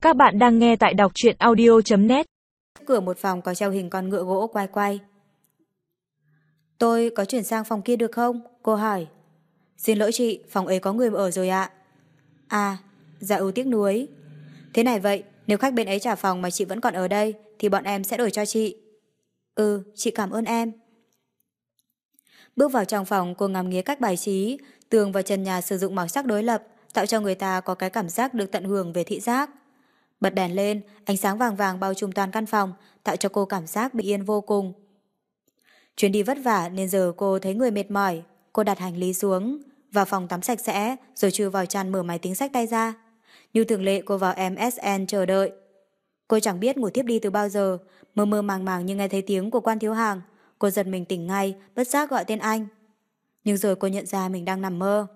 Các bạn đang nghe tại đọc truyện audio.net. Cửa một phòng có treo hình con ngựa gỗ quay quay. Tôi có chuyển sang phòng kia được không? Cô hỏi. Xin lỗi chị, phòng ấy có người ở rồi ạ. À, dạ tiếc nuối. Thế này vậy, nếu khách bên ấy trả phòng mà chị vẫn còn ở đây thì bọn em sẽ đổi cho chị. Chị cảm ơn em. Bước vào trong phòng, cô ngắm nghía cách bài trí, tường và trần nhà sử dụng màu sắc đối lập, tạo cho người ta có cái cảm giác được tận hưởng về thị giác. Bật đèn lên, ánh sáng vàng vàng bao trùm toàn căn phòng, tạo cho cô cảm giác bình yên vô cùng. Chuyến đi vất vả nên giờ cô thấy người mệt mỏi. Cô đặt hành lý xuống, vào phòng tắm sạch sẽ, rồi chui vào chăn mở máy tính xách tay ra. Như thường lệ cô vào MSN chờ đợi. Cô chẳng biết ngủ tiếp đi từ bao giờ, mơ mơ màng màng như nghe thấy tiếng của Quan thiếu hàng. Cô giật mình tỉnh ngay, bất giác gọi tên anh. Nhưng rồi cô nhận ra mình đang nằm mơ.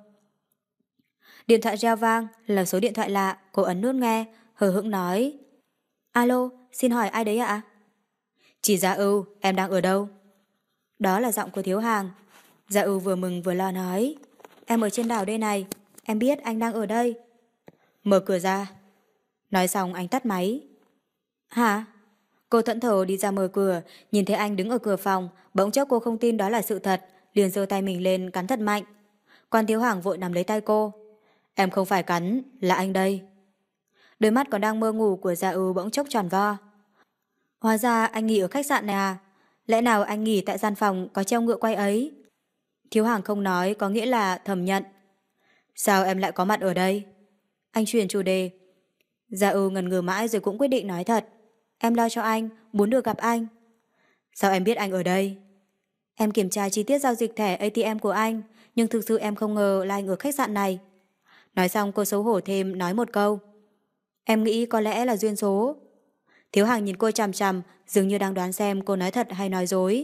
Điện thoại reo vang, là số điện thoại lạ, cô ấn nút nghe, hờ hững nói. Alo, xin hỏi ai đấy ạ? Chị Dạ Ưu, em đang ở đâu? Đó là giọng của thiếu hàng. Dạ Ưu vừa mừng vừa lo nói. Em ở trên đảo đây này, em biết anh đang ở đây. Mở cửa ra. Nói xong anh tắt máy. Hả? Cô thẫn thờ đi ra mở cửa, nhìn thấy anh đứng ở cửa phòng, bỗng chốc cô không tin đó là sự thật, liền giơ tay mình lên cắn thật mạnh. Quan thiếu hàng vội nắm lấy tay cô. Em không phải cắn, là anh đây. Đôi mắt còn đang mơ ngủ của Dạ Ưu bỗng chốc tròn vo. Hóa ra anh nghỉ ở khách sạn này à? Lẽ nào anh nghỉ tại gian phòng có treo ngựa quay ấy? Thiếu hàng không nói có nghĩa là thầm nhận. Sao em lại có mặt ở đây? Anh chuyển chủ đề. Dạ ngần ngừ mãi rồi cũng quyết định nói thật. Em lo cho anh, muốn được gặp anh. Sao em biết anh ở đây? Em kiểm tra chi tiết giao dịch thẻ ATM của anh, nhưng thực sự em không ngờ là anh ở khách sạn này. Nói xong cô xấu hổ thêm nói một câu. Em nghĩ có lẽ là duyên số. Thiếu hàng nhìn cô chằm chằm, dường như đang đoán xem cô nói thật hay nói dối.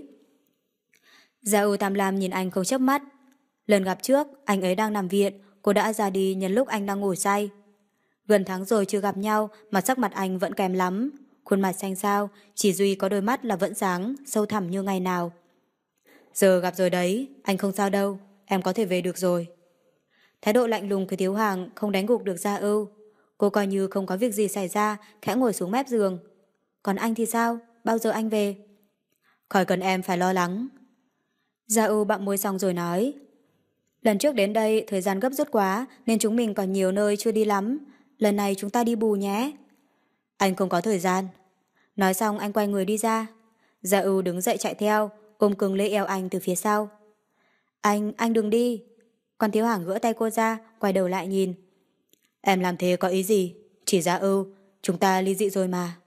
Dạ Tam Lam nhìn anh không chớp mắt. Lần gặp trước, anh ấy đang nằm viện, cô đã ra đi nhân lúc anh đang ngủ say. Gần tháng rồi chưa gặp nhau mà sắc mặt anh vẫn kém lắm. Khuôn mặt xanh xao, chỉ duy có đôi mắt là vẫn sáng, sâu thẳm như ngày nào. Giờ gặp rồi đấy, anh không sao đâu, em có thể về được rồi. Thái độ lạnh lùng của thiếu hàng không đánh gục được Gia Ưu. Cô coi như không có việc gì xảy ra, khẽ ngồi xuống mép giường. Còn anh thì sao? Bao giờ anh về? Khỏi cần em phải lo lắng. Gia Ưu bặm môi xong rồi nói. Lần trước đến đây thời gian gấp rút quá nên chúng mình còn nhiều nơi chưa đi lắm. Lần này chúng ta đi bù nhé. Anh không có thời gian. Nói xong anh quay người đi ra. Gia Ưu đứng dậy chạy theo, ôm cứng lấy eo anh từ phía sau. Anh đừng đi. Quan thiếu hàng gỡ tay cô ra, quay đầu lại nhìn. Em làm thế có ý gì? Chỉ Gia Ưu, chúng ta ly dị rồi mà.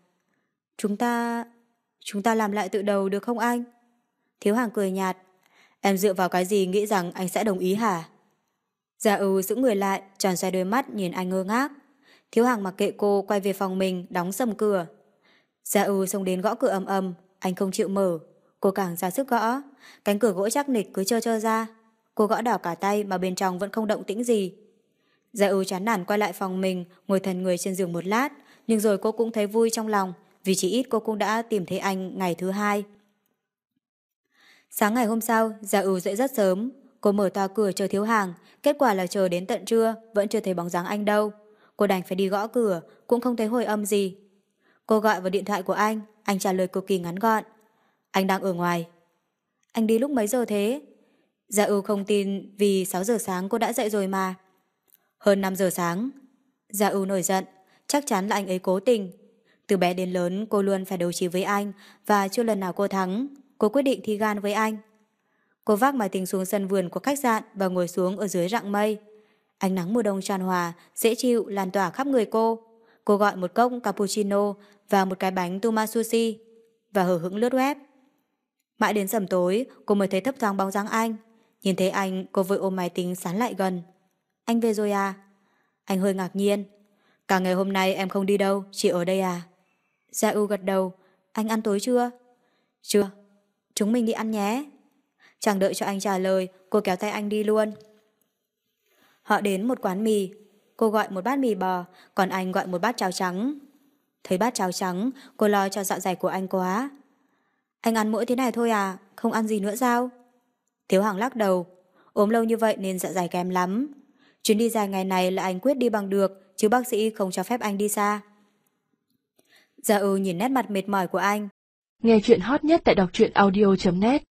Chúng ta làm lại từ đầu được không anh? Thiếu hàng cười nhạt. Em dựa vào cái gì nghĩ rằng anh sẽ đồng ý hả? Gia Ưu giữ người lại, tròn xoay đôi mắt nhìn anh ngơ ngác. Thiếu hàng mặc kệ cô quay về phòng mình, đóng sầm cửa. Gia Ưu xông đến gõ cửa ầm ầm, anh không chịu mở. Cô càng ra sức gõ, cánh cửa gỗ chắc nịch cứ trơ ra. Cô gõ đỏ cả tay mà bên trong vẫn không động tĩnh gì. Gia Ưu chán nản quay lại phòng mình, ngồi thần người trên giường một lát, nhưng rồi cô cũng thấy vui trong lòng, vì chỉ ít cô cũng đã tìm thấy anh ngày thứ hai. Sáng ngày hôm sau, Gia Ưu dậy rất sớm. Cô mở toa cửa chờ thiếu hàng, kết quả là chờ đến tận trưa, vẫn chưa thấy bóng dáng anh đâu. Cô đành phải đi gõ cửa, cũng không thấy hồi âm gì. Cô gọi vào điện thoại của anh trả lời cực kỳ ngắn gọn. Anh đang ở ngoài. Anh đi lúc mấy giờ thế? Gia Ưu không tin vì 6 giờ sáng cô đã dậy rồi mà. Hơn 5 giờ sáng. Gia Ưu nổi giận, chắc chắn là anh ấy cố tình. Từ bé đến lớn cô luôn phải đấu trí với anh và chưa lần nào cô thắng. Cô quyết định thi gan với anh. Cô vác máy tính xuống sân vườn của khách sạn và ngồi xuống ở dưới rặng mây. Ánh nắng mùa đông tràn hòa, dễ chịu lan tỏa khắp người cô. Cô gọi một cốc cappuccino và một cái bánh Tomasushi và hờ hững lướt web. Mãi đến sẩm tối, cô mới thấy thấp thoáng bóng dáng anh. Nhìn thấy anh, cô vội ôm máy tính sán lại gần. Anh về rồi à? Anh hơi ngạc nhiên. Cả ngày hôm nay em không đi đâu, chỉ ở đây à? Gia Ưu gật đầu. Anh ăn tối chưa? Chưa. Chúng mình đi ăn nhé. Chẳng đợi cho anh trả lời, cô kéo tay anh đi luôn. Họ đến một quán mì. Cô gọi một bát mì bò, còn anh gọi một bát cháo trắng. Thấy bát cháo trắng, cô lo cho dạ dày của anh quá. Anh ăn mỗi thế này thôi à, không ăn gì nữa sao? Thiếu hàng lắc đầu. Ốm lâu như vậy nên dạ dày kém lắm. Chuyến đi dài ngày này là anh quyết đi bằng được, chứ bác sĩ không cho phép anh đi xa. Dạ nhìn nét mặt mệt mỏi của anh. Nghe chuyện hot nhất tại đọc truyện audio.net